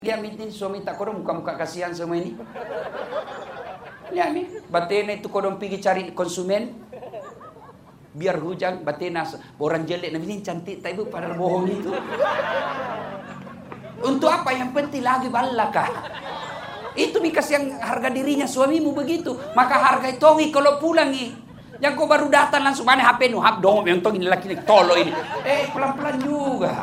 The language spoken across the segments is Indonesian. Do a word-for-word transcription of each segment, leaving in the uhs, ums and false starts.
Lihat ini suami tak kodong muka-muka kasihan semua ini. Lihat nih, batena itu kodong pergi cari konsumen. Biar hujan, batena orang jelek, nah ini cantik, tak ibu padahal bohong itu. Untuk apa? Yang penting lagi balakah. Itu mikas yang harga dirinya suamimu begitu. Maka harga itu kalau pulang nih. Yang kau baru datang langsung mana H P nu, hap dong yang tong ini laki ini tolo ini. Eh pelan-pelan juga.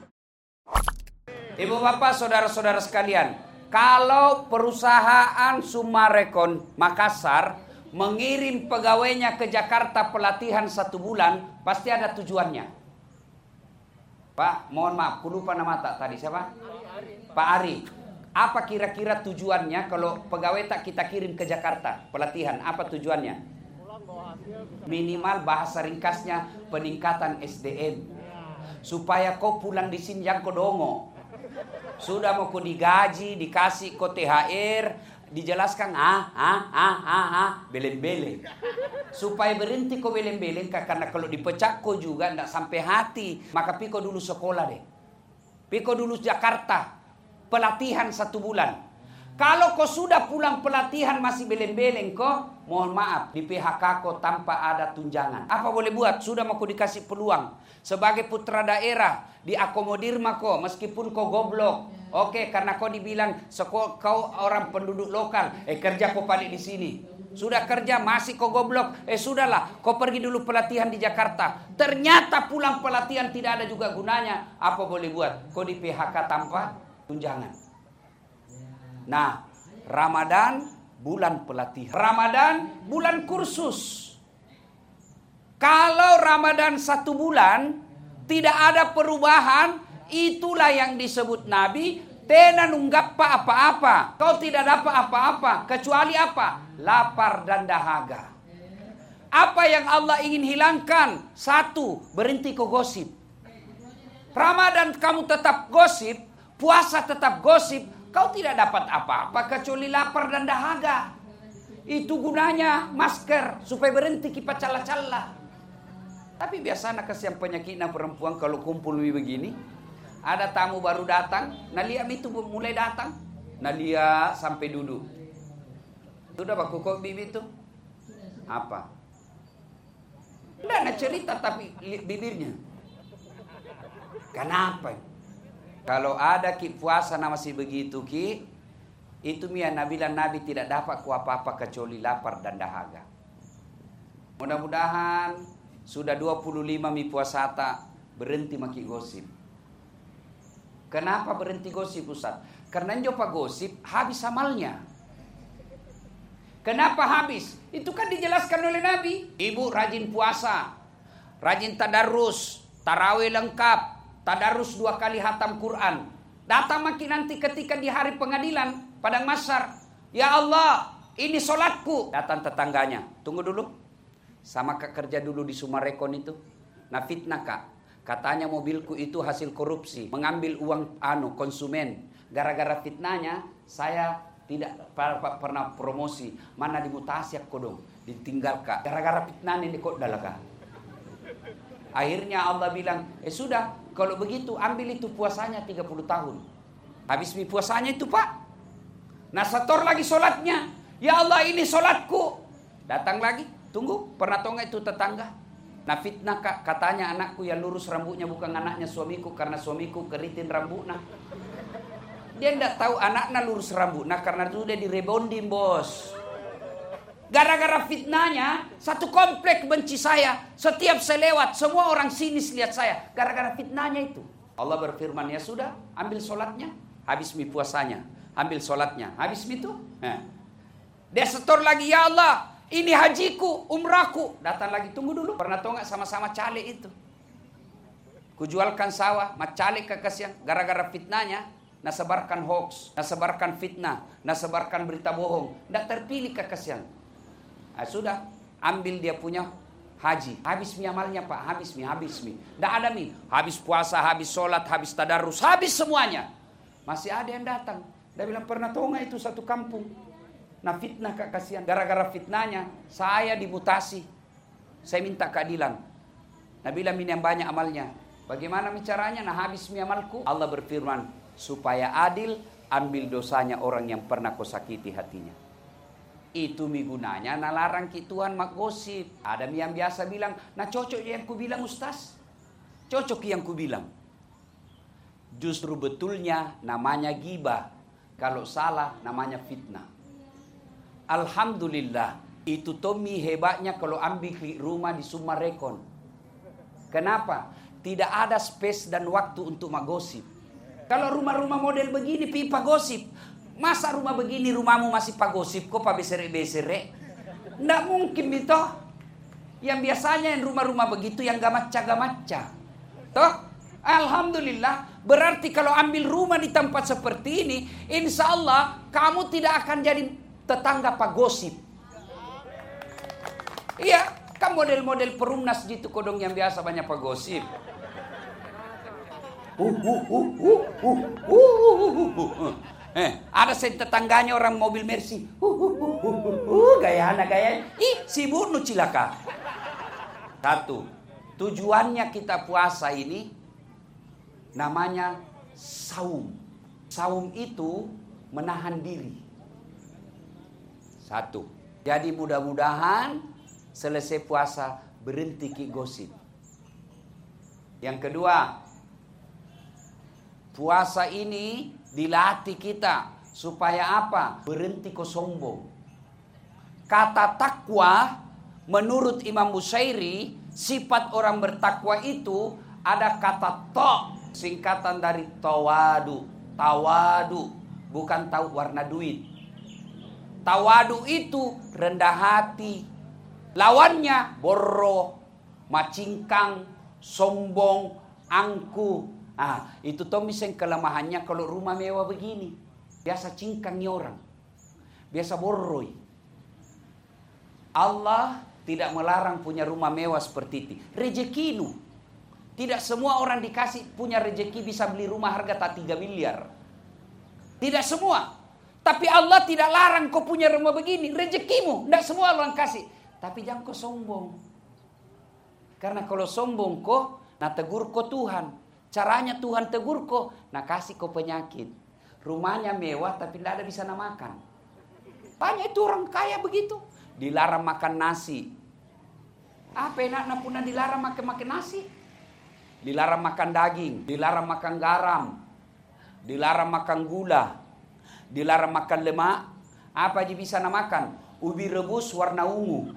Ibu bapak saudara-saudara sekalian, kalau perusahaan Sumarekon Makassar mengirim pegawainya ke Jakarta pelatihan satu bulan, pasti ada tujuannya. Pak, mohon maaf, aku lupa nama tak tadi siapa? Pak Ari. Apa kira-kira tujuannya kalau pegawai tak kita kirim ke Jakarta pelatihan? Apa tujuannya? Minimal bahasa ringkasnya peningkatan S D M. Supaya kau pulang di sini yang kau dongo. Sudah mau kau digaji, dikasih kau T H R, dijelaskan ah ah ah ah ah beleng-beleng. Supaya berhenti kau beleng-beleng karena kalau dipecat kau juga tidak sampai hati. Maka piko dulu sekolah deh. Piko dulu Jakarta. Pelatihan satu bulan. Kalau kau sudah pulang pelatihan masih beleng-beleng kau, mohon maaf, di P H K kau tanpa ada tunjangan. Apa boleh buat? Sudah mau kau dikasih peluang. Sebagai putra daerah, diakomodir mah kau, meskipun kau goblok. Oke, karena kau dibilang kau orang penduduk lokal, eh kerja kau paling di sini. Sudah kerja masih kau goblok, eh sudahlah, kau pergi dulu pelatihan di Jakarta. Ternyata pulang pelatihan tidak ada juga gunanya. Apa boleh buat? Kau di P H K tanpa tunjangan. Nah, Ramadan bulan pelatihan. Ramadan bulan kursus. Kalau Ramadan satu bulan tidak ada perubahan, itulah yang disebut Nabi tena nunggap apa-apa. Kau tidak dapat apa-apa kecuali apa? Lapar dan dahaga. Apa yang Allah ingin hilangkan? Satu, berhenti kau gosip. Ramadan kamu tetap gosip, puasa tetap gosip, kau tidak dapat apa-apa kecuali lapar dan dahaga. Itu gunanya masker supaya berhenti kipas cala-cala. Tapi biasanya kasihan penyakitnya perempuan kalau kumpul begini, ada tamu baru datang, Nalia itu mulai datang, Nalia sampai duduk. Sudah baku kok bibi itu? Apa? Tidak ada cerita tapi bibirnya. Kenapa? Kalau ada ki puasa masih begitu ki, itu mia Nabi dan Nabi tidak dapat ku apa-apa kecuali lapar dan dahaga. Mudah-mudahan sudah dua puluh lima mi puasa tak berhenti maki gosip. Kenapa berhenti gosip Ustaz? Karena njopa gosip habis amalnya. Kenapa habis? Itu kan dijelaskan oleh Nabi. Ibu rajin puasa, rajin tadarus, tarawih lengkap, tadarus dua kali hatam Quran. Datang makin nanti ketika di hari pengadilan padang mahsyar, ya Allah, ini solatku. Datang tetangganya, tunggu dulu. Sama kak kerja dulu di Sumarekon itu. Nah fitnah kak, katanya mobilku itu hasil korupsi, mengambil uang anu konsumen. Gara-gara fitnahnya saya tidak pernah promosi. Mana dimutasi aku dong, ditinggal kak. Gara-gara fitnah ini kok dalah kak. Akhirnya Allah bilang, eh sudah, kalau begitu ambil itu puasanya tiga puluh tahun. Habis mi puasanya itu pak. Nah setor lagi solatnya. Ya Allah ini solatku. Datang lagi, tunggu, pernah tahu nggak itu tetangga? Nah fitnah kak, katanya anakku yang lurus rambutnya bukan anaknya suamiku. Karena suamiku keritin rambutnya. Dia tidak tahu anaknya lurus rambutnya karena itu dia direbondin bos. Gara-gara fitnahnya, satu komplek benci saya. Setiap saya lewat, semua orang sinis lihat saya. Gara-gara fitnahnya itu. Allah berfirman, ya sudah, ambil solatnya. Habis mi puasanya. Ambil solatnya. Habis mi itu. Nah. Dia setor lagi, ya Allah, ini hajiku, umrahku. Datang lagi, tunggu dulu. Pernah tahu nggak sama-sama cale itu? Kujualkan sawah, macale kekasian. Gara-gara fitnahnya, nasebarkan hoax, nasebarkan fitnah, nasebarkan berita bohong. Tidak terpilih kekasian. Nah, sudah, ambil dia punya haji. Habis mi amalnya pak, habis mi, habis mi. Tidak ada mi. Habis puasa, habis sholat, habis tadarus, habis semuanya. Masih ada yang datang. Dia bilang, pernah tahu nggak itu satu kampung? Nah fitnah kak kasihan. Gara-gara fitnahnya, saya dimutasi. Saya minta keadilan. Nah bilang ini yang banyak amalnya. Bagaimana caranya? Nah habis mi amalku. Allah berfirman, supaya adil, ambil dosanya orang yang pernah kau sakiti hatinya. Itu mi gunanya nah larang ki Tuhan mak gosip. Ada yang biasa bilang, nah cocok yang ku bilang Ustaz. Cocok yang ku bilang. Justru betulnya namanya gibah. Kalau salah namanya fitnah. Alhamdulillah. Itu Tommy hebatnya kalau ambil rumah di Sumarekon. Kenapa? Tidak ada space dan waktu untuk magosip. Kalau rumah-rumah model begini pipa gosip. Masa rumah begini rumahmu masih pagosip kok pa besere-besere? Nggak mungkin itu. Yang biasanya yang rumah-rumah begitu yang gamaca-gamaca. Toh? Alhamdulillah. Berarti kalau ambil rumah di tempat seperti ini, insya Allah kamu tidak akan jadi tetangga pagosip. Iya, kan model-model perumnas gitu kodong yang biasa banyak pagosip. Uh, uh, uh, uh, uh, uh, uh, uh, uh. Eh, ada saya tetangganya orang mobil Mercy. Uh, uh, uh, uh, uh, uh, gaya anak gaya. Ih, si bunuh cilaka. Satu, tujuannya kita puasa ini namanya saum. Saum itu menahan diri. Satu. Jadi mudah-mudahan selesai puasa berhenti ki gosip. Yang kedua, puasa ini dilatih kita supaya apa? Berhenti kau sombong. Kata takwa menurut Imam Bushairi, sifat orang bertakwa itu ada kata to, singkatan dari tawadu. Tawadu bukan tahu warna duit. Tawadu itu rendah hati. Lawannya borro, macingkang, sombong, angku. Ah, itu Tommy seng kelemahannya kalau rumah mewah begini. Biasa cingkangnya orang. Biasa borroi. Allah tidak melarang punya rumah mewah seperti itu. Rezekinu. Tidak semua orang dikasih punya rezeki bisa beli rumah harga tak tiga miliar. Tidak semua. Tapi Allah tidak larang kau punya rumah begini. Rezekimu. Tidak semua orang kasih. Tapi jangan kau sombong. Karena kalau sombong kau, nah tegur kau Tuhan. Caranya Tuhan tegur kau, nah kasih kau penyakit. Rumahnya mewah tapi tidak ada bisa makan. Banyak itu orang kaya begitu. Dilarang makan nasi. Apa enaknya pun dilarang makan-makan nasi? Dilarang makan daging, dilarang makan garam, dilarang makan gula, dilarang makan lemak. Apa aja bisa makan? Ubi rebus warna ungu.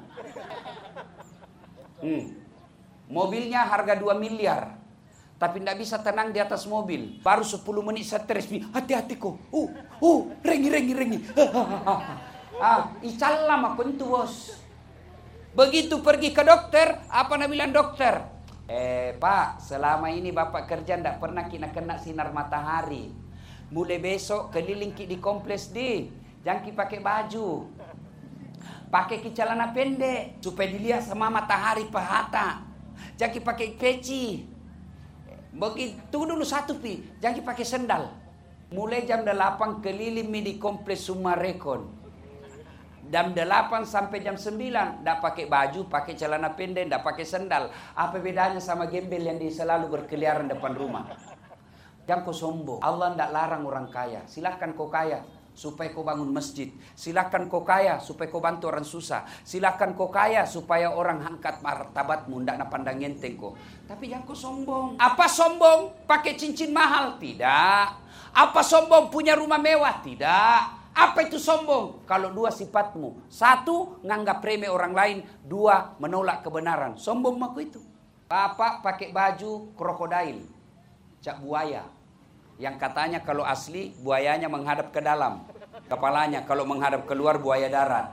Hmm. Mobilnya harga dua miliar. Tapi tidak bisa tenang di atas mobil. Baru sepuluh menit stres. Hati-hati kok. Uh, uh, rengi, rengi, rengi. Ah, icalam aku itu bos. Begitu pergi ke dokter, apa nak bilang dokter? Eh pak, selama ini bapak kerja tidak pernah kena kena sinar matahari. Mulai besok keliling di kompleks di. Jangan ki pakai baju. Pakai ki celana pendek. Supaya dilihat sama matahari pahata. Jangan ki pakai peci. Begitu dulu satu pi, jangan pakai sendal. Mulai jam delapan keliling di kompleks Sumarekon. Jam delapan sampai jam sembilan ndak pakai baju, pakai celana pendek, ndak pakai sendal. Apa bedanya sama gembel yang dia selalu berkeliaran depan rumah? Jangan kau sombong. Allah ndak larang orang kaya. Silahkan kau kaya supaya kau bangun masjid. Silahkan kau kaya supaya kau bantu orang susah. Silahkan kau kaya supaya orang angkat martabatmu, ndak na pandang enteng kau. Tapi jangan kau sombong. Apa sombong? Pakai cincin mahal? Tidak. Apa sombong? Punya rumah mewah? Tidak. Apa itu sombong? Kalau dua sifatmu. Satu, nganggap remeh orang lain. Dua, menolak kebenaran. Sombong maku itu. Bapak pakai baju krokodil, cak buaya. Yang katanya kalau asli buayanya menghadap ke dalam kepalanya, kalau menghadap keluar buaya darat.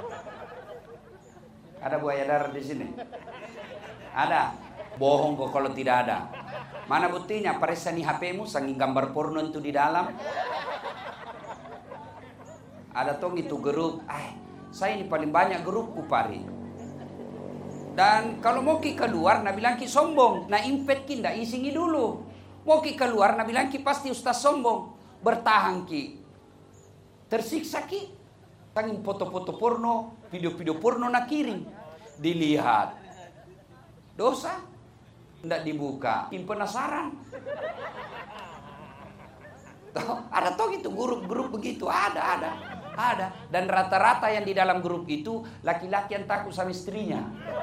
Ada buaya darat di sini? Ada. Bohong kok kalau tidak ada. Mana buktinya? Periksa nih H P-mu, sangi gambar porno itu di dalam. Ada tong itu grup. Ah, saya ini paling banyak grupku pari. Dan kalau mau ki keluar, nak bilang ki sombong, nak impet ki ndak isingi dulu. Mau ki keluar, nak bilang ki pasti ustaz sombong. Bertahan ki. Tersiksa ki. Tangin foto-foto porno, video-video porno nak kirim. Dilihat. Dosa. Ndak dibuka. Im penasaran. Toh, ada toh itu grup-grup begitu, ada, ada, ada. Dan rata-rata yang di dalam grup itu laki-laki yang takut sama istrinya.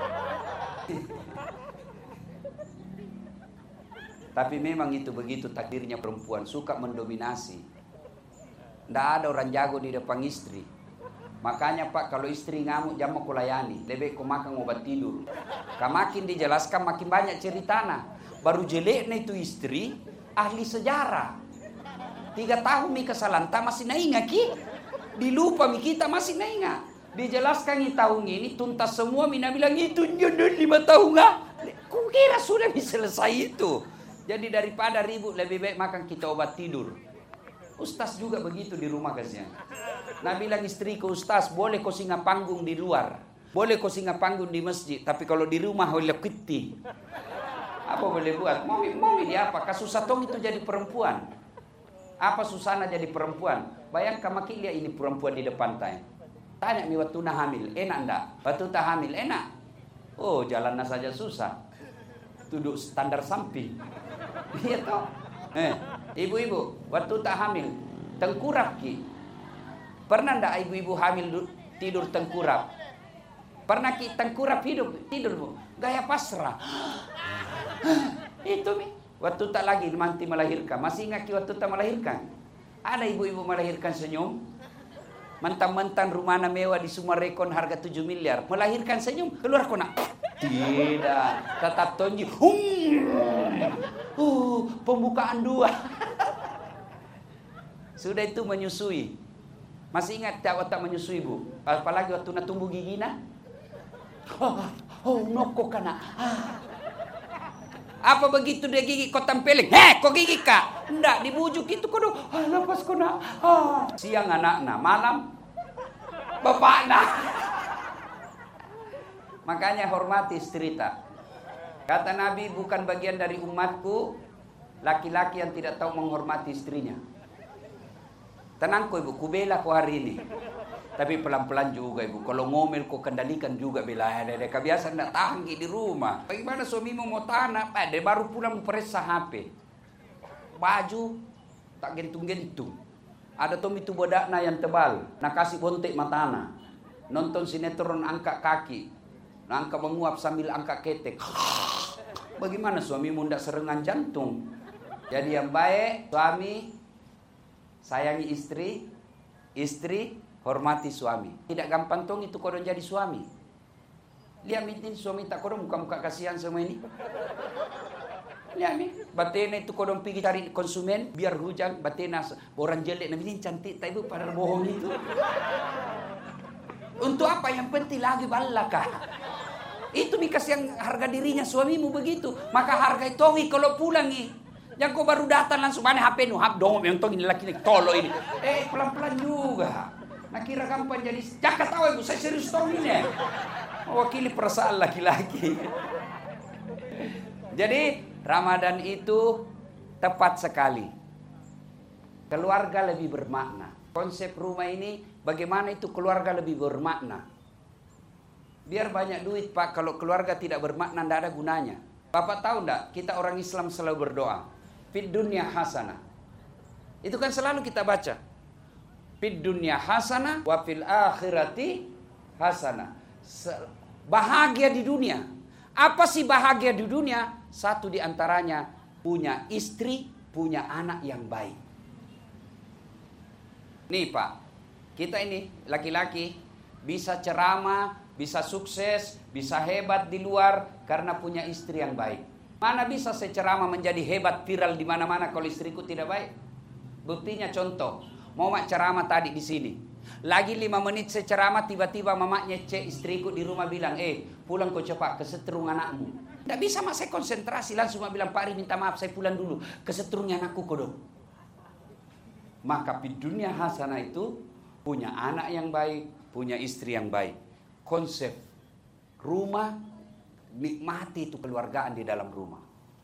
Tapi memang itu begitu takdirnya perempuan, suka mendominasi. Tidak ada orang jago di depan istri. Makanya Pak, kalau istri ngamuk jangan mau layani, lebih kau makan obat tidur. Kau makin dijelaskan makin banyak ceritana. Baru jeleknya itu istri ahli sejarah. Tiga tahun mi kesalahan, tak masih nainga ki. Dilupa mi kita masih nainga. Dijelaskan ini tahun ini tuntas semua, mina bilang itu jodoh lima tahun nggak. Kau kira sudah bisa selesai itu? Jadi daripada ribut lebih baik makan kita obat tidur. Ustaz juga begitu di rumah kasihan. Nah bilang istri ke Ustaz, boleh kau singgah panggung di luar, boleh kau singgah panggung di masjid, tapi kalau di rumah oleh kuti. Apa boleh buat? Mau mau di apa? Kasus Satong itu jadi perempuan. Apa susana jadi perempuan? Bayangkan makin lihat ini perempuan di depan tanya. Tanya mi waktu na hamil, enak enggak? Waktu tak hamil enak. Oh jalannya saja susah. Duduk standar samping. Iya toh. Eh, ibu-ibu, waktu tak hamil, tengkurap ki. Pernah enggak ibu-ibu hamil tidur tengkurap? Pernah ki tengkurap hidup tidur bu? Gaya pasrah. Itu mi. Waktu tak lagi nanti melahirkan. Masih ingat waktu tak melahirkan? Ada ibu-ibu melahirkan senyum. Mentang-mentang rumahnya mewah di Sumarekon harga tujuh miliar. Melahirkan senyum. Keluar kona. Tidak. Tetap tonji. Uh, pembukaan dua. Sudah itu menyusui. Masih ingat tak waktu tak menyusui bu? Apalagi waktu nak tumbuh gigina. Oh, oh noko kana. Ah. Apa begitu dia gigi kau tempelin? Heh, kau gigi kak? Enggak, dibujuk itu kau dong. Ah, lepas kau nak. Ah. Siang anaknya, malam bapaknya. Makanya hormati istri tak. Kata Nabi, bukan bagian dari umatku laki-laki yang tidak tahu menghormati istrinya. Tenang kau ibu, ku bela kau hari ini. Tapi pelan-pelan juga ibu. Kalau ngomel kau kendalikan juga bela. Ada kebiasaan nak tahan di rumah. Bagaimana suamimu mau tahan apa? Dia baru pulang periksa H P. Baju tak gentung-gentung. Ada tom itu bodakna yang tebal. Nak kasih bontek matana. Nonton sinetron angkat kaki. Angkat menguap sambil angkat ketek. Bagaimana suamimu tidak serangan jantung? Jadi yang baik, suami sayangi istri, istri hormati suami. Tidak gampang tong itu kodon jadi suami. Lihat ini suami tak kodon muka-muka kasihan semua ini. Lihat nih, batena itu kodon pergi cari konsumen biar hujan, batena orang jelek nabi ini cantik, tapi padahal bohong itu. Untuk apa? Yang penting lagi balakah. Itu mikas yang harga dirinya suamimu begitu. Maka harga itu kalau pulang nih. Yang kau baru datang langsung mana H P nu hap dong yang tong ini laki ini tolo ini. Eh pelan-pelan juga. Nah kira gampang jadi jangan tahu ibu saya serius tong ini. Mewakili perasaan laki-laki. Jadi Ramadan itu tepat sekali. Keluarga lebih bermakna. Konsep rumah ini bagaimana itu keluarga lebih bermakna. Biar banyak duit Pak, kalau keluarga tidak bermakna tidak ada gunanya. Bapak tahu enggak, kita orang Islam selalu berdoa. Fid dunya hasanah. Itu kan selalu kita baca. Fid dunya hasanah wa fil akhirati hasanah. Bahagia di dunia. Apa sih bahagia di dunia? Satu di antaranya punya istri, punya anak yang baik. Nih Pak, kita ini laki-laki bisa ceramah, bisa sukses, bisa hebat di luar karena punya istri yang baik. Mana bisa saya ceramah menjadi hebat viral di mana-mana kalau istriku tidak baik? Buktinya contoh, mau mak ceramah tadi di sini. Lagi lima menit saya ceramah tiba-tiba mamaknya cek istriku di rumah bilang, eh pulang kau cepat kesetrung anakmu. Tidak bisa mak saya konsentrasi langsung mak bilang Pak Ari minta maaf saya pulang dulu kesetrungnya anakku kodok. Maka di dunia hasanah itu punya anak yang baik, punya istri yang baik. Konsep rumah, nikmati itu keluargaan di dalam rumah.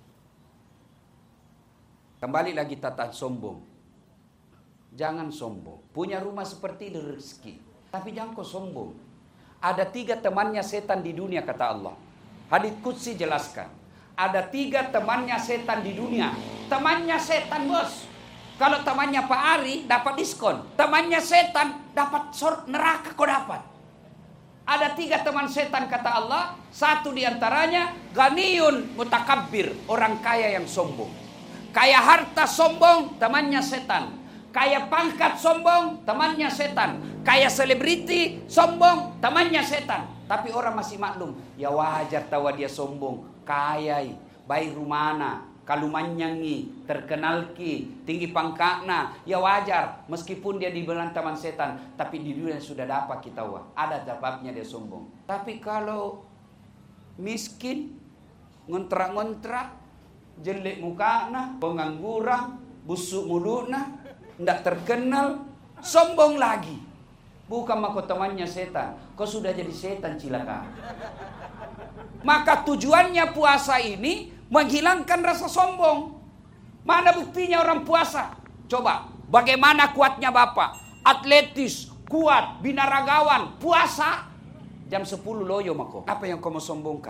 Kembali lagi tata sombong. Jangan sombong. Punya rumah seperti ini rezeki. Tapi jangan kau sombong. Ada tiga temannya setan di dunia kata Allah. Hadits Qudsi jelaskan. Ada tiga temannya setan di dunia. Temannya setan bos. Kalau temannya Pak Ari dapat diskon, temannya setan dapat sor neraka kau dapat. Ada tiga teman setan kata Allah, satu diantaranya ganiyun mutakabbir, orang kaya yang sombong. Kaya harta sombong, temannya setan. Kaya pangkat sombong, temannya setan. Kaya selebriti sombong, temannya setan. Tapi orang masih maklum, ya wajar tahu dia sombong, kaya, baik rumana, kalumanyangi, terkenal ki, tinggi pangkatna, ya wajar. Meskipun dia dibilang teman setan, tapi di dunia sudah dapat kita wah, ada sebabnya dia sombong. Tapi kalau miskin, ngontrak-ngontrak, jelek mukana, pengangguran, busuk mulutna, ndak terkenal, sombong lagi. Bukan mako temannya setan, kau sudah jadi setan cilaka. Maka tujuannya puasa ini menghilangkan rasa sombong. Mana buktinya orang puasa? Coba, bagaimana kuatnya Bapak? Atletis, kuat, binaragawan, puasa. Jam sepuluh loyo mako. Apa yang kau mau sombongkan?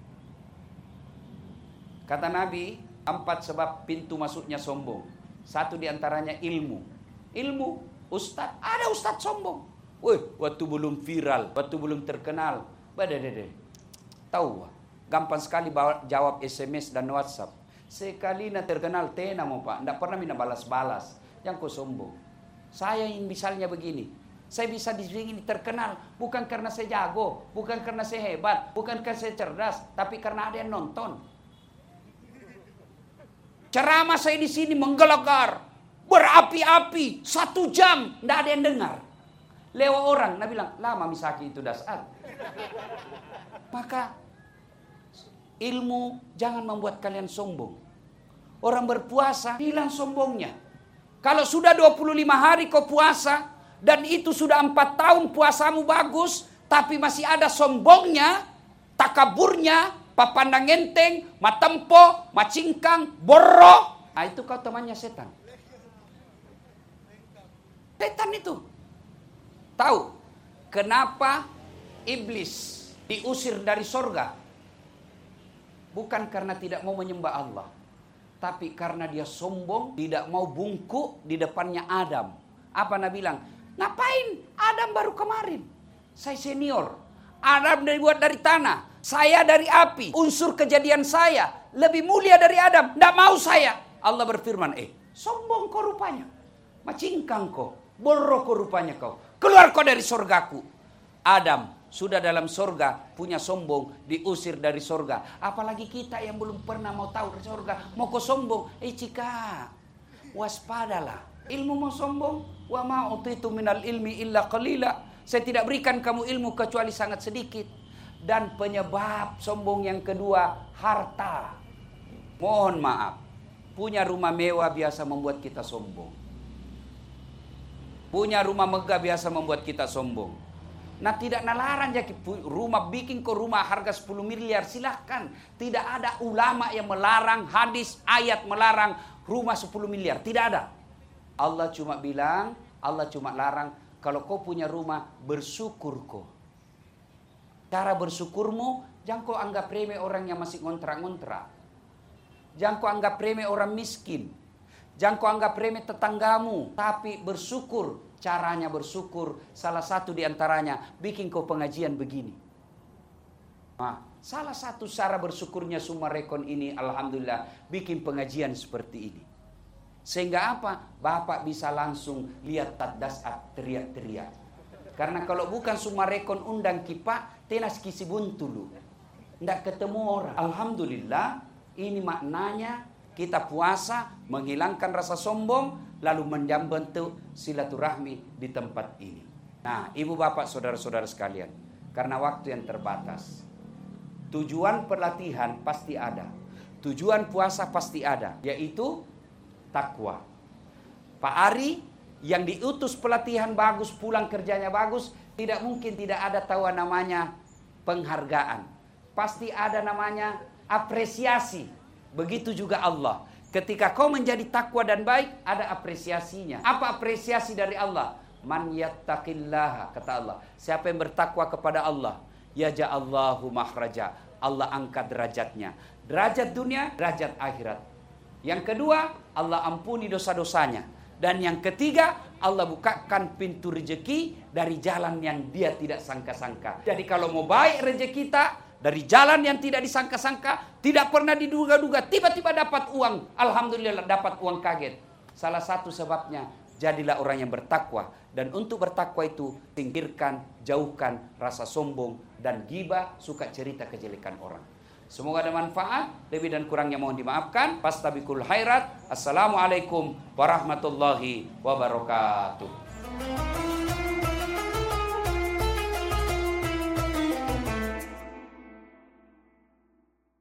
Kata Nabi, empat sebab pintu masuknya sombong. Satu diantaranya ilmu. Ilmu, ustadz, ada ustadz sombong. Woi, waktu belum viral, waktu belum terkenal. Badadede. Tahu, gampang sekali bawa, jawab S M S dan WhatsApp. Sekali na terkenal, tena mau Pak. Tidak pernah mina balas-balas. Yang kau sombong. Saya yang misalnya begini. Saya bisa di sini terkenal. Bukan karena saya jago. Bukan karena saya hebat. Bukan karena saya cerdas. Tapi karena ada yang nonton. Ceramah saya di sini menggelegar. Berapi-api. Satu jam. Tidak ada yang dengar. Lewat orang. Nah bilang, lama misaki itu dasar. Maka ilmu jangan membuat kalian sombong. Orang berpuasa hilang sombongnya. Kalau sudah dua puluh lima hari kau puasa dan itu sudah empat tahun puasamu bagus, tapi masih ada sombongnya, takaburnya, papandang enteng, matempo, macingkang, borok. Nah itu kau temannya setan. Setan itu. Tahu kenapa iblis diusir dari sorga? Bukan karena tidak mau menyembah Allah. Tapi karena dia sombong, tidak mau bungkuk di depannya Adam. Apa Nabi bilang? Ngapain? Adam baru kemarin. Saya senior. Adam dibuat dari tanah. Saya dari api. Unsur kejadian saya lebih mulia dari Adam. Tidak mau saya. Allah berfirman, eh sombong kau rupanya. Macingkang kau. Borok kau rupanya kau. Keluar kau dari sorgaku. Adam sudah dalam sorga, punya sombong, diusir dari sorga. Apalagi kita yang belum pernah mau tahu sorga, mau kau sombong. Eh cika, waspadalah. Ilmu mau sombong, wa ma utitu minal ilmi illa qalila. Saya tidak berikan kamu ilmu kecuali sangat sedikit. Dan penyebab sombong yang kedua, harta. Mohon maaf, punya rumah mewah biasa membuat kita sombong. Punya rumah megah biasa membuat kita sombong. Nah tidak nalarang jadi rumah bikin ke rumah harga sepuluh miliar silahkan. Tidak ada ulama yang melarang, hadis ayat melarang rumah sepuluh miliar. Tidak ada. Allah cuma bilang, Allah cuma larang kalau kau punya rumah bersyukur kau. Cara bersyukurmu jangan kau anggap remeh orang yang masih ngontrak-ngontrak. Jangan kau anggap remeh orang miskin. Jangan kau anggap remeh tetanggamu, tapi bersyukur. Caranya bersyukur, salah satu diantaranya, bikin kau pengajian begini. Nah, salah satu cara bersyukurnya Sumarekon ini, alhamdulillah, bikin pengajian seperti ini. Sehingga apa? Bapak bisa langsung lihat tadasat teriak-teriak. Karena kalau bukan Sumarekon undang kipak, tenas kisi buntulu. Tidak ketemu orang. Alhamdulillah, ini maknanya kita puasa, menghilangkan rasa sombong, lalu membentuk silaturahmi di tempat ini. Nah, ibu bapak, saudara-saudara sekalian, karena waktu yang terbatas, tujuan pelatihan pasti ada, tujuan puasa pasti ada, yaitu takwa. Pak Ari yang diutus pelatihan bagus, pulang kerjanya bagus, tidak mungkin tidak ada tahu namanya penghargaan. Pasti ada namanya apresiasi. Begitu juga Allah. Ketika kau menjadi takwa dan baik, ada apresiasinya. Apa apresiasi dari Allah? Man yattaqillaha, kata Allah. Siapa yang bertakwa kepada Allah, yaja'allahu makhraja. Allah angkat derajatnya. Derajat dunia, derajat akhirat. Yang kedua, Allah ampuni dosa-dosanya. Dan yang ketiga, Allah bukakan pintu rezeki dari jalan yang dia tidak sangka-sangka. Jadi kalau mau baik rezeki kita, dari jalan yang tidak disangka-sangka, tidak pernah diduga-duga, tiba-tiba dapat uang. Alhamdulillah dapat uang kaget. Salah satu sebabnya, jadilah orang yang bertakwa. Dan untuk bertakwa itu, singkirkan, jauhkan rasa sombong dan ghibah, suka cerita kejelekan orang. Semoga ada manfaat, lebih dan kurangnya mohon dimaafkan. Fastabiqul khairat. Assalamualaikum warahmatullahi wabarakatuh.